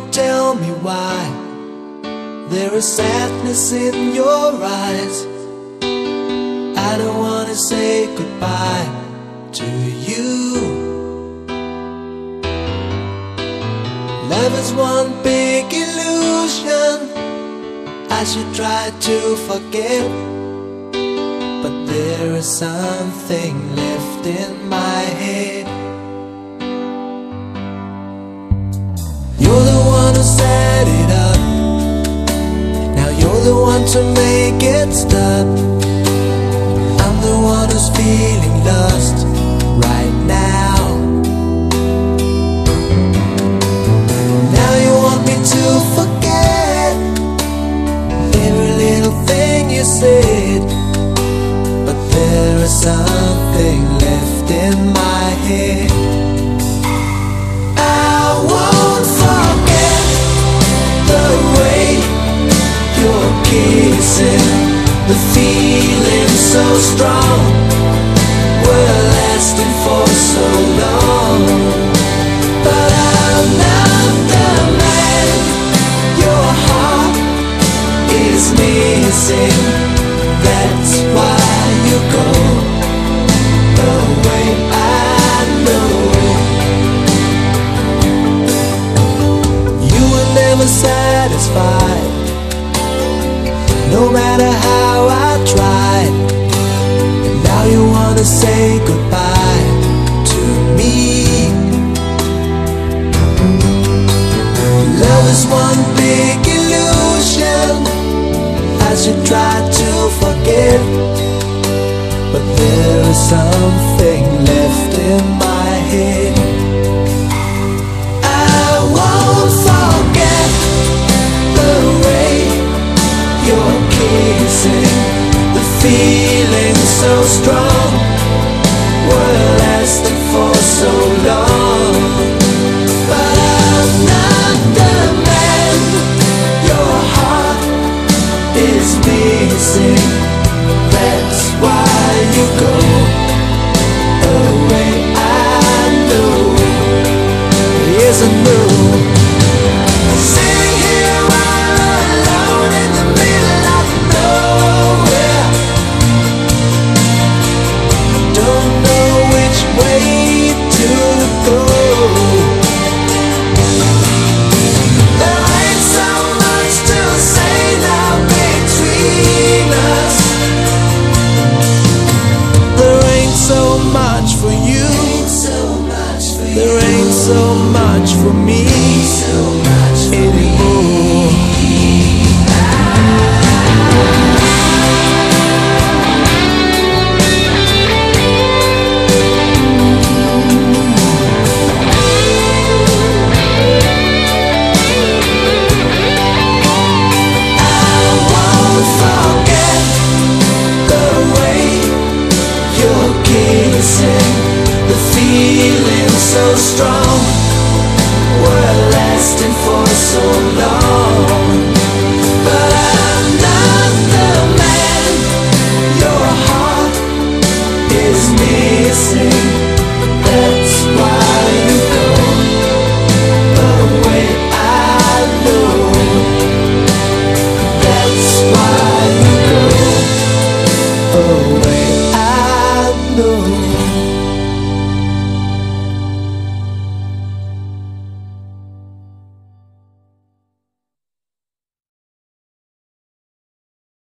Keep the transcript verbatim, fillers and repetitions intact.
tell me why there is sadness in your eyes. I don't wanna say goodbye to you. Love is one big illusion I should try to forget, but there is something left in my head. You're the one who set it up, now you're the one to make it stop. I'm the one who's feeling lost right now. Now you want me to forget every little thing you said, but there is something left in my head. I won't forget the way you're kissing, the feeling so strong, we're lasting for so long. But I'm not the man your heart is missing. That's why you go away, I know. You were never satisfied, no matter how I tried. And now you wanna say goodbye to me. Love is one big illusion I should try to forget, but there is something left in my head. I won't forget the way you're kissing, the feeling so strong, we're lasting for so long. But I'm not the man your heart is missing. That's why you go away, I know. Yes, I know. Sitting here all alone in the middle of nowhere, don't know which way to go. There ain't so much to say now between us. There ain't so much for you, there ain't so much for me. It